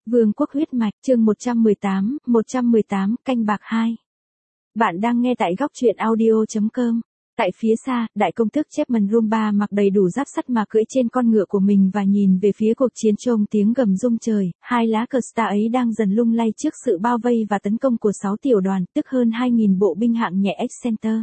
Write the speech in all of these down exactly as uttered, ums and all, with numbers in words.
Vương quốc huyết mạch, chương một trăm mười tám, một trăm mười tám, canh bạc hai. Bạn đang nghe tại góc truyện audio chấm com. Tại phía xa, đại công tước Chapman Rumba mặc đầy đủ giáp sắt mà cưỡi trên con ngựa của mình và nhìn về phía cuộc chiến trông tiếng gầm rung trời, hai lá cờ star ấy đang dần lung lay trước sự bao vây và tấn công của sáu tiểu đoàn, tức hơn hai nghìn bộ binh hạng nhẹ Excenter.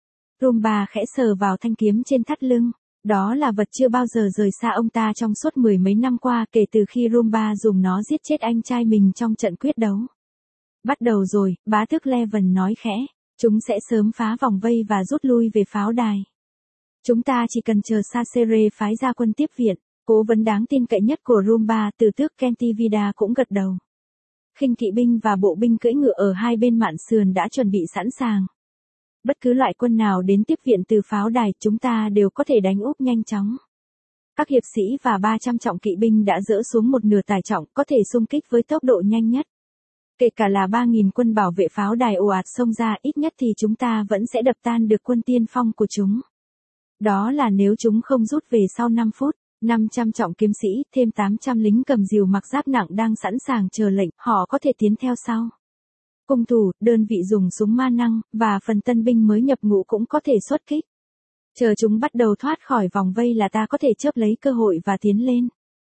Rumba khẽ sờ vào thanh kiếm trên thắt lưng. Đó là vật chưa bao giờ rời xa ông ta trong suốt mười mấy năm qua kể từ khi Rumba dùng nó giết chết anh trai mình trong trận quyết đấu. Bắt đầu rồi, bá tước Leven nói khẽ. Chúng sẽ sớm phá vòng vây và rút lui về pháo đài. Chúng ta chỉ cần chờ Sasere phái ra quân tiếp viện. Cố vấn đáng tin cậy nhất của Rumba, từ tước Kentivida cũng gật đầu. Khinh kỵ binh và bộ binh cưỡi ngựa ở hai bên mạn sườn đã chuẩn bị sẵn sàng. Bất cứ loại quân nào đến tiếp viện từ pháo đài, chúng ta đều có thể đánh úp nhanh chóng. Các hiệp sĩ và ba trăm trọng kỵ binh đã dỡ xuống một nửa tải trọng, có thể xung kích với tốc độ nhanh nhất. Kể cả là ba nghìn quân bảo vệ pháo đài ồ ạt xông ra, ít nhất thì chúng ta vẫn sẽ đập tan được quân tiên phong của chúng. Đó là nếu chúng không rút về sau năm phút. năm trăm trọng kiếm sĩ, thêm tám trăm lính cầm rìu mặc giáp nặng đang sẵn sàng chờ lệnh, họ có thể tiến theo sau. Cung thủ, đơn vị dùng súng ma năng, và phần tân binh mới nhập ngũ cũng có thể xuất kích. Chờ chúng bắt đầu thoát khỏi vòng vây là ta có thể chớp lấy cơ hội và tiến lên.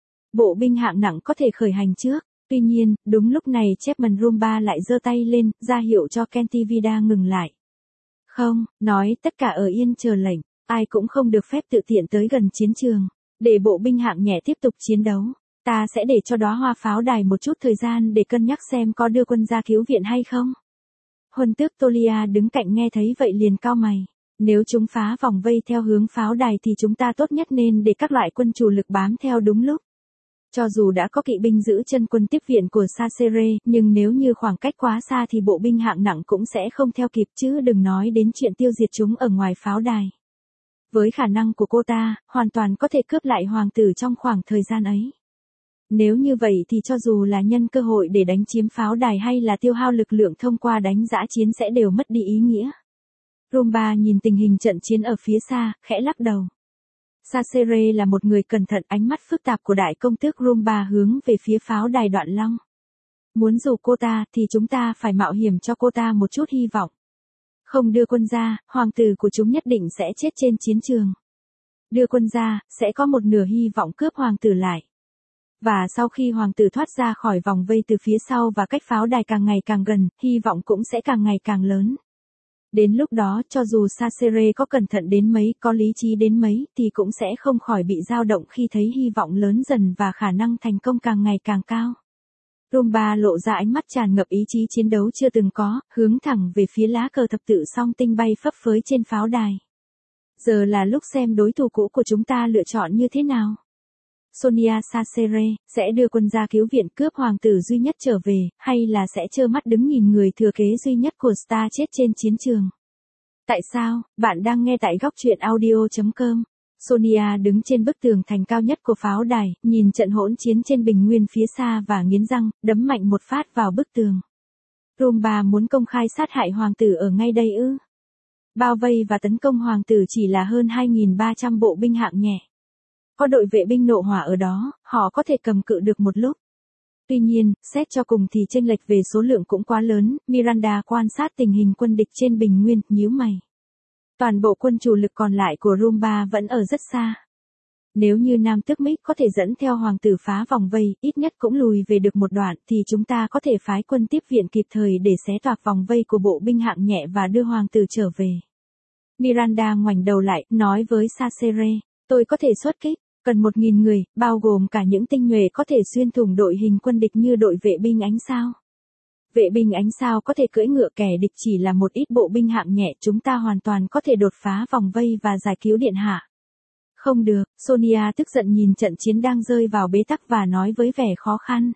Bộ binh hạng nặng có thể khởi hành trước. Tuy nhiên, đúng lúc này Chapman Rumba lại giơ tay lên, ra hiệu cho Kentivida ngừng lại. Không, nói tất cả ở yên chờ lệnh, ai cũng không được phép tự tiện tới gần chiến trường. Để bộ binh hạng nhẹ tiếp tục chiến đấu, ta sẽ để cho đóa hoa pháo đài một chút thời gian để cân nhắc xem có đưa quân ra cứu viện hay không. Huân tước Tolia đứng cạnh nghe thấy vậy liền cau mày. Nếu chúng phá vòng vây theo hướng pháo đài thì chúng ta tốt nhất nên để các loại quân chủ lực bám theo đúng lúc. Cho dù đã có kỵ binh giữ chân quân tiếp viện của Sasere, nhưng nếu như khoảng cách quá xa thì bộ binh hạng nặng cũng sẽ không theo kịp, chứ đừng nói đến chuyện tiêu diệt chúng ở ngoài pháo đài. Với khả năng của cô ta, hoàn toàn có thể cướp lại hoàng tử trong khoảng thời gian ấy. Nếu như vậy thì cho dù là nhân cơ hội để đánh chiếm pháo đài hay là tiêu hao lực lượng thông qua đánh giã chiến sẽ đều mất đi ý nghĩa. Rumba nhìn tình hình trận chiến ở phía xa, khẽ lắc đầu. Sasere là một người cẩn thận, ánh mắt phức tạp của đại công tước Rumba hướng về phía pháo đài Đoạn Long. Muốn dụ cô ta thì chúng ta phải mạo hiểm cho cô ta một chút hy vọng. Không đưa quân ra, hoàng tử của chúng nhất định sẽ chết trên chiến trường. Đưa quân ra, sẽ có một nửa hy vọng cướp hoàng tử lại. Và sau khi hoàng tử thoát ra khỏi vòng vây từ phía sau và cách pháo đài càng ngày càng gần, hy vọng cũng sẽ càng ngày càng lớn. Đến lúc đó, cho dù Sasere có cẩn thận đến mấy, có lý trí đến mấy, thì cũng sẽ không khỏi bị dao động khi thấy hy vọng lớn dần và khả năng thành công càng ngày càng cao. Rumba lộ ra ánh mắt tràn ngập ý chí chiến đấu chưa từng có, hướng thẳng về phía lá cờ thập tự song tinh bay phấp phới trên pháo đài. Giờ là lúc xem đối thủ cũ của chúng ta lựa chọn như thế nào. Sonia Sasere, sẽ đưa quân ra cứu viện cướp hoàng tử duy nhất trở về, hay là sẽ trơ mắt đứng nhìn người thừa kế duy nhất của Star chết trên chiến trường? Tại sao? Bạn đang nghe tại góc truyện audio chấm com. Sonia đứng trên bức tường thành cao nhất của pháo đài, nhìn trận hỗn chiến trên bình nguyên phía xa và nghiến răng, đấm mạnh một phát vào bức tường. Rumba muốn công khai sát hại hoàng tử ở ngay đây ư? Bao vây và tấn công hoàng tử chỉ là hơn hai nghìn ba trăm bộ binh hạng nhẹ. Có đội vệ binh nộ hỏa ở đó, họ có thể cầm cự được một lúc. Tuy nhiên, xét cho cùng thì chênh lệch về số lượng cũng quá lớn. Miranda quan sát tình hình quân địch trên bình nguyên, nhíu mày. Toàn bộ quân chủ lực còn lại của Rumba vẫn ở rất xa. Nếu như Nam Tước Mick có thể dẫn theo hoàng tử phá vòng vây, ít nhất cũng lùi về được một đoạn, thì chúng ta có thể phái quân tiếp viện kịp thời để xé toạc vòng vây của bộ binh hạng nhẹ và đưa hoàng tử trở về. Miranda ngoảnh đầu lại, nói với Sasere, tôi có thể xuất kích. Cần một nghìn người, bao gồm cả những tinh nhuệ có thể xuyên thủng đội hình quân địch như đội vệ binh ánh sao. Vệ binh ánh sao có thể cưỡi ngựa, kẻ địch chỉ là một ít bộ binh hạng nhẹ, chúng ta hoàn toàn có thể đột phá vòng vây và giải cứu điện hạ. Không được, Sonia tức giận nhìn trận chiến đang rơi vào bế tắc và nói với vẻ khó khăn.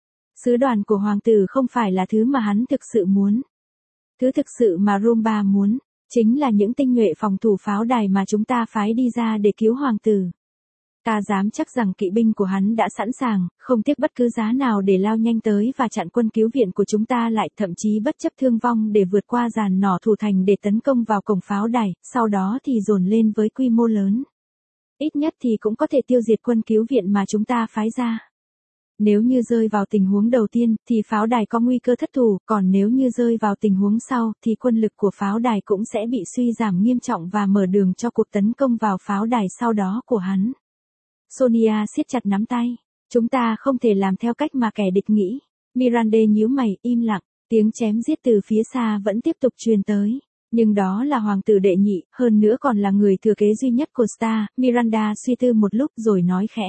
Sứ đoàn của hoàng tử không phải là thứ mà hắn thực sự muốn. Thứ thực sự mà Rumba muốn, chính là những tinh nhuệ phòng thủ pháo đài mà chúng ta phái đi ra để cứu hoàng tử. Ta dám chắc rằng kỵ binh của hắn đã sẵn sàng, không tiếc bất cứ giá nào để lao nhanh tới và chặn quân cứu viện của chúng ta lại, thậm chí bất chấp thương vong để vượt qua dàn nỏ thủ thành để tấn công vào cổng pháo đài, sau đó thì dồn lên với quy mô lớn. Ít nhất thì cũng có thể tiêu diệt quân cứu viện mà chúng ta phái ra. Nếu như rơi vào tình huống đầu tiên, thì pháo đài có nguy cơ thất thủ, còn nếu như rơi vào tình huống sau, thì quân lực của pháo đài cũng sẽ bị suy giảm nghiêm trọng và mở đường cho cuộc tấn công vào pháo đài sau đó của hắn. Sonia siết chặt nắm tay. Chúng ta không thể làm theo cách mà kẻ địch nghĩ. Mirande nhíu mày, im lặng, tiếng chém giết từ phía xa vẫn tiếp tục truyền tới. Nhưng đó là hoàng tử đệ nhị, hơn nữa còn là người thừa kế duy nhất của Star. Miranda suy tư một lúc rồi nói khẽ.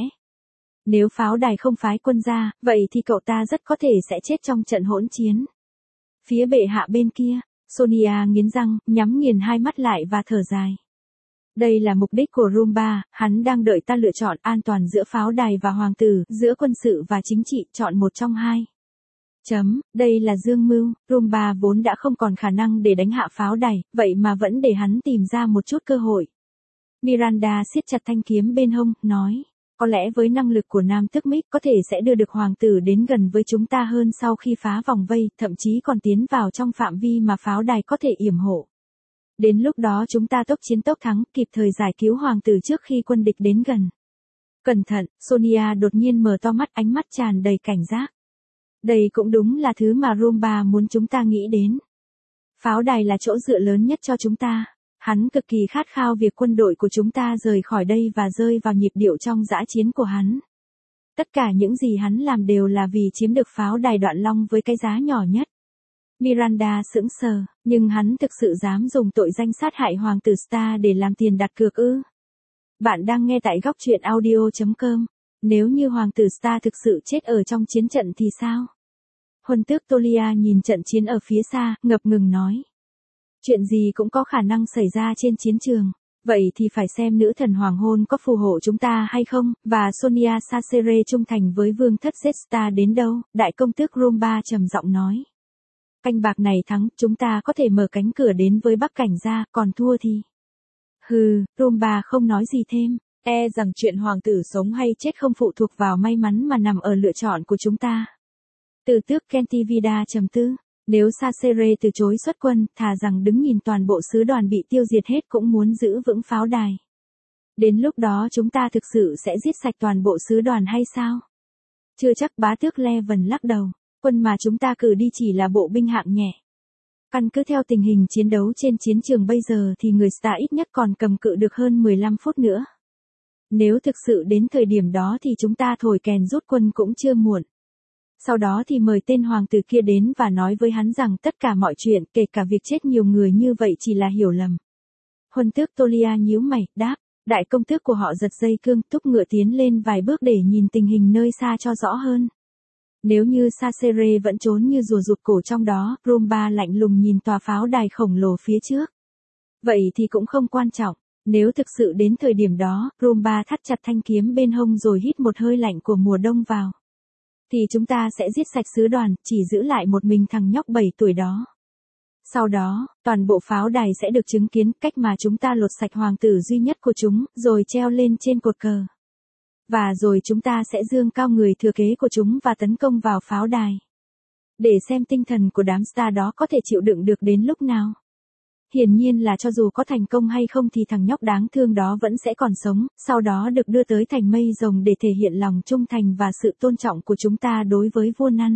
Nếu pháo đài không phái quân ra, vậy thì cậu ta rất có thể sẽ chết trong trận hỗn chiến. Phía bệ hạ bên kia, Sonia nghiến răng, nhắm nghiền hai mắt lại và thở dài. Đây là mục đích của Rumba, hắn đang đợi ta lựa chọn an toàn giữa pháo đài và hoàng tử, giữa quân sự và chính trị, chọn một trong hai. Chấm, đây là dương mưu, Rumba vốn đã không còn khả năng để đánh hạ pháo đài, vậy mà vẫn để hắn tìm ra một chút cơ hội. Miranda siết chặt thanh kiếm bên hông, nói. Có lẽ với năng lực của Nam Tước Mít có thể sẽ đưa được hoàng tử đến gần với chúng ta hơn sau khi phá vòng vây, thậm chí còn tiến vào trong phạm vi mà pháo đài có thể yểm hộ. Đến lúc đó chúng ta tốc chiến tốc thắng, kịp thời giải cứu hoàng tử trước khi quân địch đến gần. Cẩn thận, Sonia đột nhiên mở to mắt, ánh mắt tràn đầy cảnh giác. Đây cũng đúng là thứ mà Rumba muốn chúng ta nghĩ đến. Pháo đài là chỗ dựa lớn nhất cho chúng ta. Hắn cực kỳ khát khao việc quân đội của chúng ta rời khỏi đây và rơi vào nhịp điệu trong dã chiến của hắn. Tất cả những gì hắn làm đều là vì chiếm được pháo đài Đoạn Long với cái giá nhỏ nhất. Miranda sững sờ, nhưng hắn thực sự dám dùng tội danh sát hại hoàng tử Star để làm tiền đặt cược ư? Bạn đang nghe tại góc truyện audio chấm com. Nếu như hoàng tử Star thực sự chết ở trong chiến trận thì sao? Huân tước Tolia nhìn trận chiến ở phía xa, ngập ngừng nói. Chuyện gì cũng có khả năng xảy ra trên chiến trường. Vậy thì phải xem nữ thần hoàng hôn có phù hộ chúng ta hay không, và Sonia Sacere trung thành với vương thất Zesta đến đâu, đại công tước Rumba trầm giọng nói. Canh bạc này thắng, chúng ta có thể mở cánh cửa đến với Bắc Cảnh ra, còn thua thì... Hừ, Rumba không nói gì thêm, e rằng chuyện hoàng tử sống hay chết không phụ thuộc vào may mắn mà nằm ở lựa chọn của chúng ta. Từ tước Kentivida trầm tư. Nếu Sacere từ chối xuất quân, thà rằng đứng nhìn toàn bộ sứ đoàn bị tiêu diệt hết cũng muốn giữ vững pháo đài. Đến lúc đó chúng ta thực sự sẽ giết sạch toàn bộ sứ đoàn hay sao? Chưa chắc, bá tước Leven lắc đầu. Quân mà chúng ta cử đi chỉ là bộ binh hạng nhẹ. Căn cứ theo tình hình chiến đấu trên chiến trường bây giờ thì người Star ít nhất còn cầm cự được hơn mười lăm phút nữa. Nếu thực sự đến thời điểm đó thì chúng ta thổi kèn rút quân cũng chưa muộn. Sau đó thì mời tên hoàng tử kia đến và nói với hắn rằng tất cả mọi chuyện, kể cả việc chết nhiều người như vậy chỉ là hiểu lầm. Huân tước Tolia nhíu mày, đáp, đại công tước của họ giật dây cương, thúc ngựa tiến lên vài bước để nhìn tình hình nơi xa cho rõ hơn. Nếu như Sacere vẫn trốn như rùa rụt cổ trong đó, Rumba lạnh lùng nhìn tòa pháo đài khổng lồ phía trước. Vậy thì cũng không quan trọng, nếu thực sự đến thời điểm đó, Rumba thắt chặt thanh kiếm bên hông rồi hít một hơi lạnh của mùa đông vào. Thì chúng ta sẽ giết sạch sứ đoàn, chỉ giữ lại một mình thằng nhóc bảy tuổi đó. Sau đó, toàn bộ pháo đài sẽ được chứng kiến cách mà chúng ta lột sạch hoàng tử duy nhất của chúng, rồi treo lên trên cột cờ. Và rồi chúng ta sẽ dương cao người thừa kế của chúng và tấn công vào pháo đài. Để xem tinh thần của đám Star đó có thể chịu đựng được đến lúc nào. Hiển nhiên là cho dù có thành công hay không thì thằng nhóc đáng thương đó vẫn sẽ còn sống, sau đó được đưa tới thành mây rồng để thể hiện lòng trung thành và sự tôn trọng của chúng ta đối với vua Năn.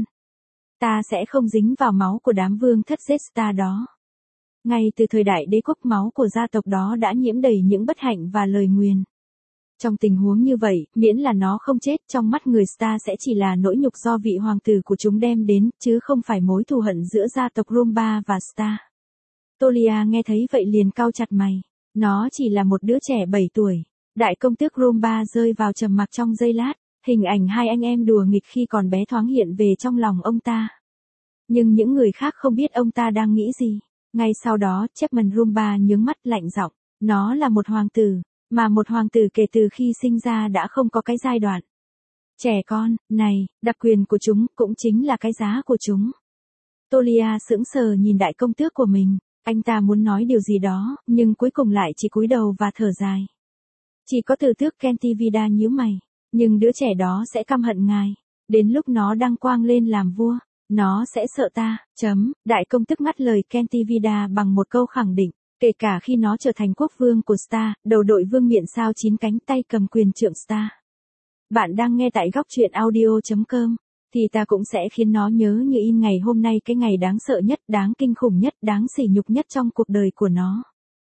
Ta sẽ không dính vào máu của đám vương thất Zesta đó. Ngay từ thời đại đế quốc, máu của gia tộc đó đã nhiễm đầy những bất hạnh và lời nguyền. Trong tình huống như vậy, miễn là nó không chết, trong mắt người Star sẽ chỉ là nỗi nhục do vị hoàng tử của chúng đem đến, chứ không phải mối thù hận giữa gia tộc Rumba và Star. Tolia nghe thấy vậy liền cau chặt mày. Nó chỉ là một đứa trẻ bảy tuổi. Đại công tước Rumba rơi vào trầm mặc trong giây lát, hình ảnh hai anh em đùa nghịch khi còn bé thoáng hiện về trong lòng ông ta. Nhưng những người khác không biết ông ta đang nghĩ gì. Ngay sau đó, Chapman Rumba nhướng mắt lạnh giọng. Nó là một hoàng tử, mà một hoàng tử kể từ khi sinh ra đã không có cái giai đoạn. Trẻ con, này, đặc quyền của chúng cũng chính là cái giá của chúng. Tolia sững sờ nhìn đại công tước của mình. Anh ta muốn nói điều gì đó, nhưng cuối cùng lại chỉ cúi đầu và thở dài. Chỉ có từ tước Kentivida nhíu mày. Nhưng đứa trẻ đó sẽ căm hận ngài. Đến lúc nó đăng quang lên làm vua, nó sẽ sợ ta. Chấm, đại công tước ngắt lời Kentivida bằng một câu khẳng định. Kể cả khi nó trở thành quốc vương của Star, đầu đội vương miện sao chín cánh tay cầm quyền trượng Star. Bạn đang nghe tại góc truyện audio chấm com. Thì ta cũng sẽ khiến nó nhớ như in ngày hôm nay, cái ngày đáng sợ nhất, đáng kinh khủng nhất, đáng sỉ nhục nhất trong cuộc đời của nó.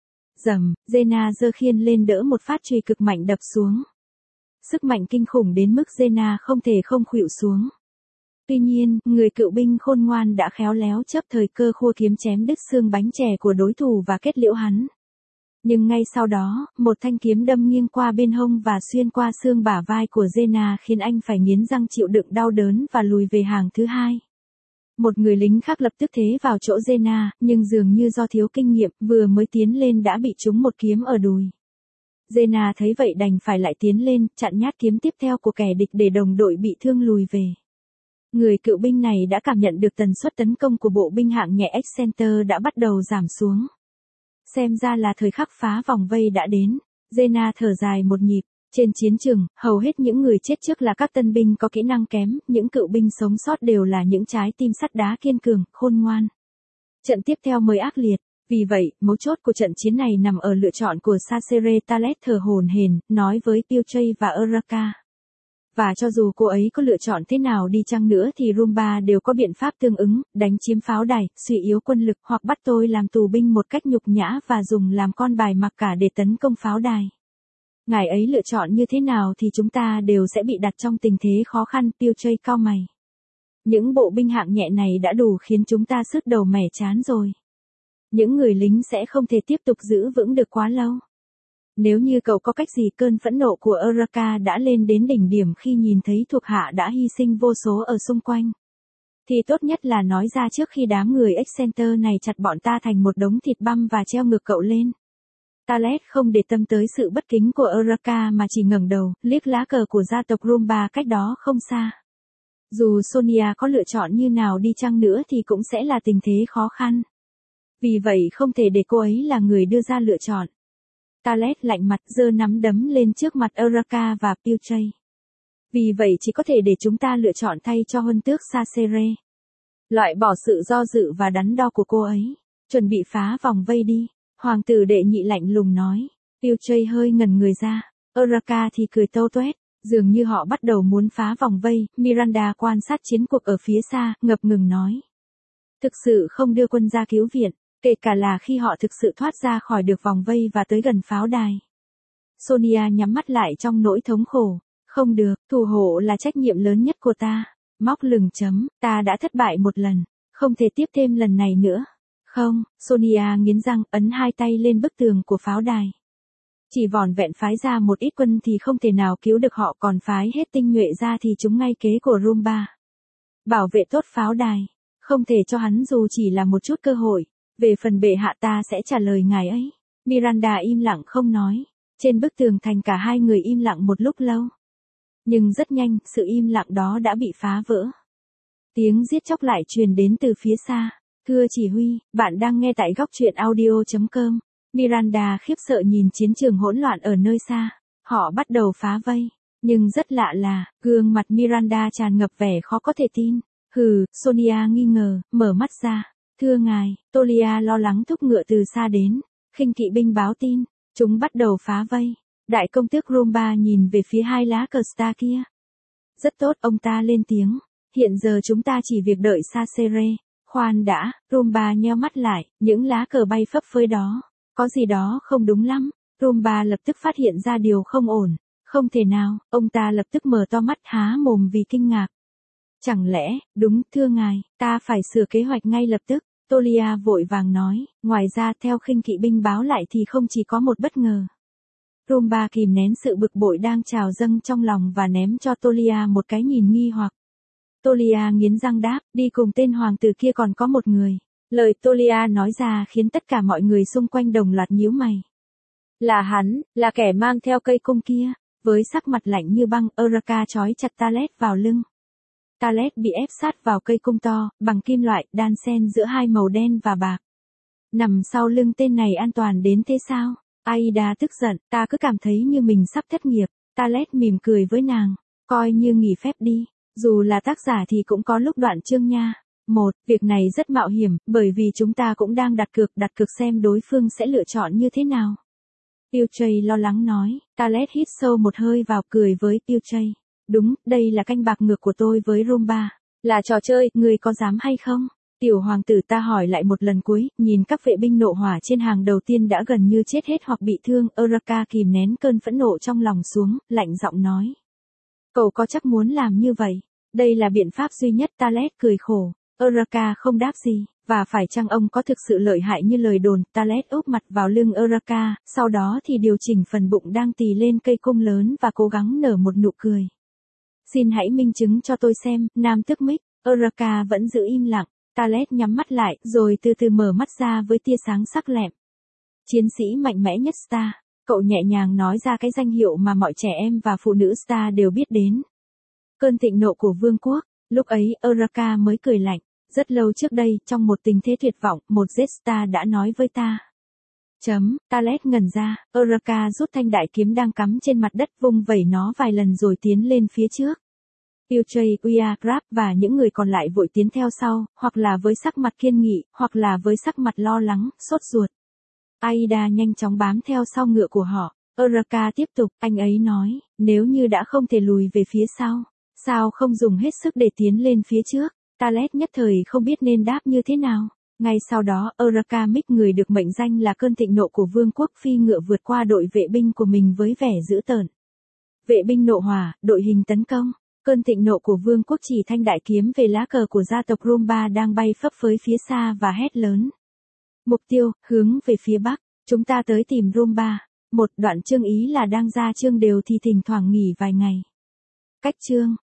Rầm, Zena giơ khiên lên đỡ một phát chùy cực mạnh đập xuống. Sức mạnh kinh khủng đến mức Zena không thể không khuỵu xuống. Tuy nhiên, người cựu binh khôn ngoan đã khéo léo chấp thời cơ khua kiếm chém đứt xương bánh chè của đối thủ và kết liễu hắn. Nhưng ngay sau đó, một thanh kiếm đâm nghiêng qua bên hông và xuyên qua xương bả vai của Zena khiến anh phải nghiến răng chịu đựng đau đớn và lùi về hàng thứ hai. Một người lính khác lập tức thế vào chỗ Zena, nhưng dường như do thiếu kinh nghiệm, vừa mới tiến lên đã bị trúng một kiếm ở đùi. Zena thấy vậy đành phải lại tiến lên, chặn nhát kiếm tiếp theo của kẻ địch để đồng đội bị thương lùi về. Người cựu binh này đã cảm nhận được tần suất tấn công của bộ binh hạng nhẹ Excenter đã bắt đầu giảm xuống. Xem ra là thời khắc phá vòng vây đã đến. Zena thở dài một nhịp. Trên chiến trường, hầu hết những người chết trước là các tân binh có kỹ năng kém, những cựu binh sống sót đều là những trái tim sắt đá kiên cường, khôn ngoan. Trận tiếp theo mới ác liệt. Vì vậy, mấu chốt của trận chiến này nằm ở lựa chọn của Sacere. Talet thở hổn hển, nói với Pilchay và Urraca. Và cho dù cô ấy có lựa chọn thế nào đi chăng nữa thì Rumba đều có biện pháp tương ứng, đánh chiếm pháo đài, suy yếu quân lực hoặc bắt tôi làm tù binh một cách nhục nhã và dùng làm con bài mặc cả để tấn công pháo đài. Ngài ấy lựa chọn như thế nào thì chúng ta đều sẽ bị đặt trong tình thế khó khăn. Pilchay cau mày. Những bộ binh hạng nhẹ này đã đủ khiến chúng ta sứt đầu mẻ chán rồi. Những người lính sẽ không thể tiếp tục giữ vững được quá lâu. Nếu như cậu có cách gì, cơn phẫn nộ của Urraca đã lên đến đỉnh điểm khi nhìn thấy thuộc hạ đã hy sinh vô số ở xung quanh. Thì tốt nhất là nói ra trước khi đám người Excenter này chặt bọn ta thành một đống thịt băm và treo ngược cậu lên. Talet không để tâm tới sự bất kính của Urraca mà chỉ ngẩng đầu, liếc lá cờ của gia tộc Rumba cách đó không xa. Dù Sonia có lựa chọn như nào đi chăng nữa thì cũng sẽ là tình thế khó khăn. Vì vậy không thể để cô ấy là người đưa ra lựa chọn. Talet lạnh mặt giơ nắm đấm lên trước mặt Urraca và Pilchay. Vì vậy chỉ có thể để chúng ta lựa chọn thay cho huân tước Sacere. Loại bỏ sự do dự và đắn đo của cô ấy. Chuẩn bị phá vòng vây đi. Hoàng tử đệ nhị lạnh lùng nói. Pilchay hơi ngẩn người ra. Urraca thì cười tâu tuét. Dường như họ bắt đầu muốn phá vòng vây. Miranda quan sát chiến cuộc ở phía xa, ngập ngừng nói. Thực sự không đưa quân ra cứu viện. Kể cả là khi họ thực sự thoát ra khỏi được vòng vây và tới gần pháo đài. Sonia nhắm mắt lại trong nỗi thống khổ. Không được, thủ hộ là trách nhiệm lớn nhất của ta. Móc lừng chấm, ta đã thất bại một lần. Không thể tiếp thêm lần này nữa. Không, Sonia nghiến răng, ấn hai tay lên bức tường của pháo đài. Chỉ vỏn vẹn phái ra một ít quân thì không thể nào cứu được họ, còn phái hết tinh nhuệ ra thì chúng ngay kế của Rumba. Bảo vệ tốt pháo đài. Không thể cho hắn dù chỉ là một chút cơ hội. Về phần bệ hạ ta sẽ trả lời ngài ấy. Miranda im lặng không nói. Trên bức tường thành cả hai người im lặng một lúc lâu. Nhưng rất nhanh, sự im lặng đó đã bị phá vỡ. Tiếng giết chóc lại truyền đến từ phía xa. Thưa chỉ huy, bạn đang nghe tại góc truyện audio chấm com. Miranda khiếp sợ nhìn chiến trường hỗn loạn ở nơi xa. Họ bắt đầu phá vây. Nhưng rất lạ là, gương mặt Miranda tràn ngập vẻ khó có thể tin. Hừ, Sonia nghi ngờ, mở mắt ra. Thưa ngài, Tolia lo lắng thúc ngựa từ xa đến. Khinh kỵ binh báo tin. Chúng bắt đầu phá vây. Đại công tước Rumba nhìn về phía hai lá cờ star kia. Rất tốt, ông ta lên tiếng. Hiện giờ chúng ta chỉ việc đợi Sacere. Khoan đã, Rumba nheo mắt lại, những lá cờ bay phấp phới đó. Có gì đó không đúng lắm. Rumba lập tức phát hiện ra điều không ổn. Không thể nào, ông ta lập tức mở to mắt há mồm vì kinh ngạc. Chẳng lẽ, đúng, thưa ngài, ta phải sửa kế hoạch ngay lập tức. Tolia vội vàng nói, ngoài ra theo khinh kỵ binh báo lại thì không chỉ có một bất ngờ. Rumba kìm nén sự bực bội đang trào dâng trong lòng và ném cho Tolia một cái nhìn nghi hoặc. Tolia nghiến răng đáp, đi cùng tên hoàng tử kia còn có một người. Lời Tolia nói ra khiến tất cả mọi người xung quanh đồng loạt nhíu mày. Là hắn, là kẻ mang theo cây cung kia. Với sắc mặt lạnh như băng, Urraca trói chặt Talet vào lưng. Talet bị ép sát vào cây cung to, bằng kim loại, đan xen giữa hai màu đen và bạc. Nằm sau lưng tên này an toàn đến thế sao? Aida tức giận, ta cứ cảm thấy như mình sắp thất nghiệp. Talet mỉm cười với nàng, coi như nghỉ phép đi. Dù là tác giả thì cũng có lúc đoạn chương nha. Một, việc này rất mạo hiểm, bởi vì chúng ta cũng đang đặt cược, đặt cược xem đối phương sẽ lựa chọn như thế nào. Pilchay lo lắng nói, Talet hít sâu một hơi vào cười với Pilchay. Đúng, đây là canh bạc ngược của tôi với Roomba. Là trò chơi, ngươi có dám hay không? Tiểu hoàng tử ta hỏi lại một lần cuối, nhìn các vệ binh nộ hỏa trên hàng đầu tiên đã gần như chết hết hoặc bị thương, Uraraka kìm nén cơn phẫn nộ trong lòng xuống, lạnh giọng nói. Cậu có chắc muốn làm như vậy? Đây là biện pháp duy nhất. Talet cười khổ. Uraraka không đáp gì. Và phải chăng ông có thực sự lợi hại như lời đồn? Talet úp mặt vào lưng Uraraka, sau đó thì điều chỉnh phần bụng đang tì lên cây cung lớn và cố gắng nở một nụ cười. Xin hãy minh chứng cho tôi xem, nam tước Mick. Uraraka vẫn giữ im lặng. Talet nhắm mắt lại, rồi từ từ mở mắt ra với tia sáng sắc lẹm. Chiến sĩ mạnh mẽ nhất Star. Cậu nhẹ nhàng nói ra cái danh hiệu mà mọi trẻ em và phụ nữ Star đều biết đến. Cơn thịnh nộ của vương quốc. Lúc ấy, Uraraka mới cười lạnh. Rất lâu trước đây, trong một tình thế tuyệt vọng, một Jetstar đã nói với ta. Chấm, Talet ngẩn ra, Uraraka rút thanh đại kiếm đang cắm trên mặt đất vung vẩy nó vài lần rồi tiến lên phía trước. Piltray, Uya, Grab và những người còn lại vội tiến theo sau, hoặc là với sắc mặt kiên nghị, hoặc là với sắc mặt lo lắng, sốt ruột. Aida nhanh chóng bám theo sau ngựa của họ. Uraraka tiếp tục, anh ấy nói, nếu như đã không thể lùi về phía sau, sao không dùng hết sức để tiến lên phía trước? Talet nhất thời không biết nên đáp như thế nào. Ngay sau đó, Uraraka Mick, người được mệnh danh là cơn thịnh nộ của vương quốc, phi ngựa vượt qua đội vệ binh của mình với vẻ dữ tợn. Vệ binh nộ hỏa, đội hình tấn công. Cơn thịnh nộ của vương quốc chỉ thanh đại kiếm về lá cờ của gia tộc Roomba đang bay phấp phới phía xa và hét lớn. Mục tiêu, hướng về phía bắc. Chúng ta tới tìm Roomba. Một đoạn chương ý là đang ra chương đều thì thỉnh thoảng nghỉ vài ngày. Cách chương.